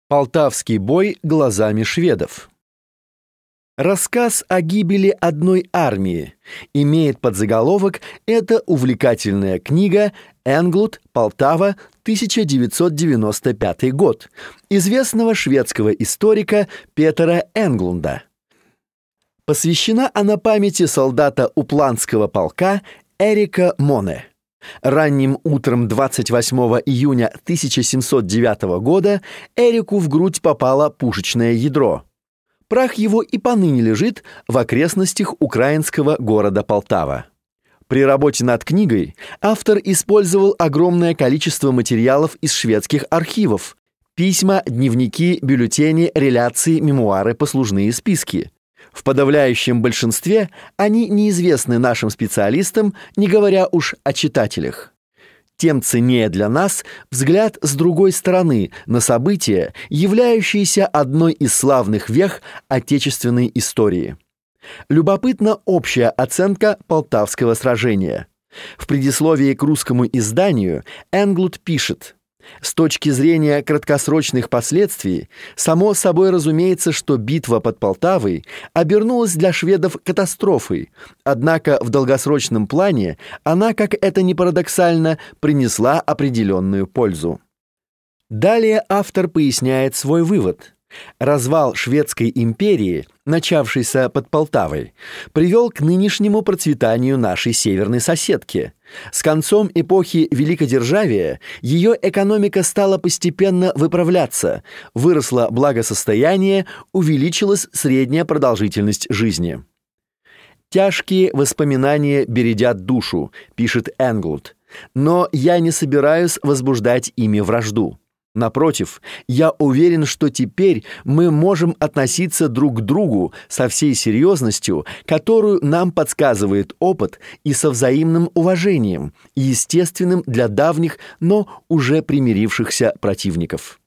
Полтавский бой глазами шведов. Рассказ о гибели одной армии имеет подзаголовок «Это увлекательная книга. Энглут, Полтава, 1995 год» известного шведского историка Петера Энглунда. Посвящена она памяти солдата Упландского полка Эрика Моне. Ранним утром 28 июня 1709 года Эрику в грудь попало пушечное ядро. Прах его и поныне лежит в окрестностях украинского города Полтава. При работе над книгой автор использовал огромное количество материалов из шведских архивов: письма, дневники, бюллетени, реляции, мемуары, послужные списки. В подавляющем большинстве они неизвестны нашим специалистам, не говоря уж о читателях. Тем ценнее для нас взгляд с другой стороны на события, являющиеся одной из славных вех отечественной истории. Любопытна общая оценка Полтавского сражения. В предисловии к русскому изданию Энглут пишет: «С точки зрения краткосрочных последствий, само собой разумеется, что битва под Полтавой обернулась для шведов катастрофой, однако в долгосрочном плане она, как это ни парадоксально, принесла определенную пользу». Далее автор поясняет свой вывод. Развал шведской империи, начавшийся под Полтавой, привел к нынешнему процветанию нашей северной соседки. С концом эпохи великодержавия ее экономика стала постепенно выправляться, выросло благосостояние, увеличилась средняя продолжительность жизни. «Тяжкие воспоминания бередят душу», — пишет Энглут, «но я не собираюсь возбуждать ими вражду. Напротив, я уверен, что теперь мы можем относиться друг к другу со всей серьезностью, которую нам подсказывает опыт, и со взаимным уважением, естественным для давних, но уже примирившихся противников».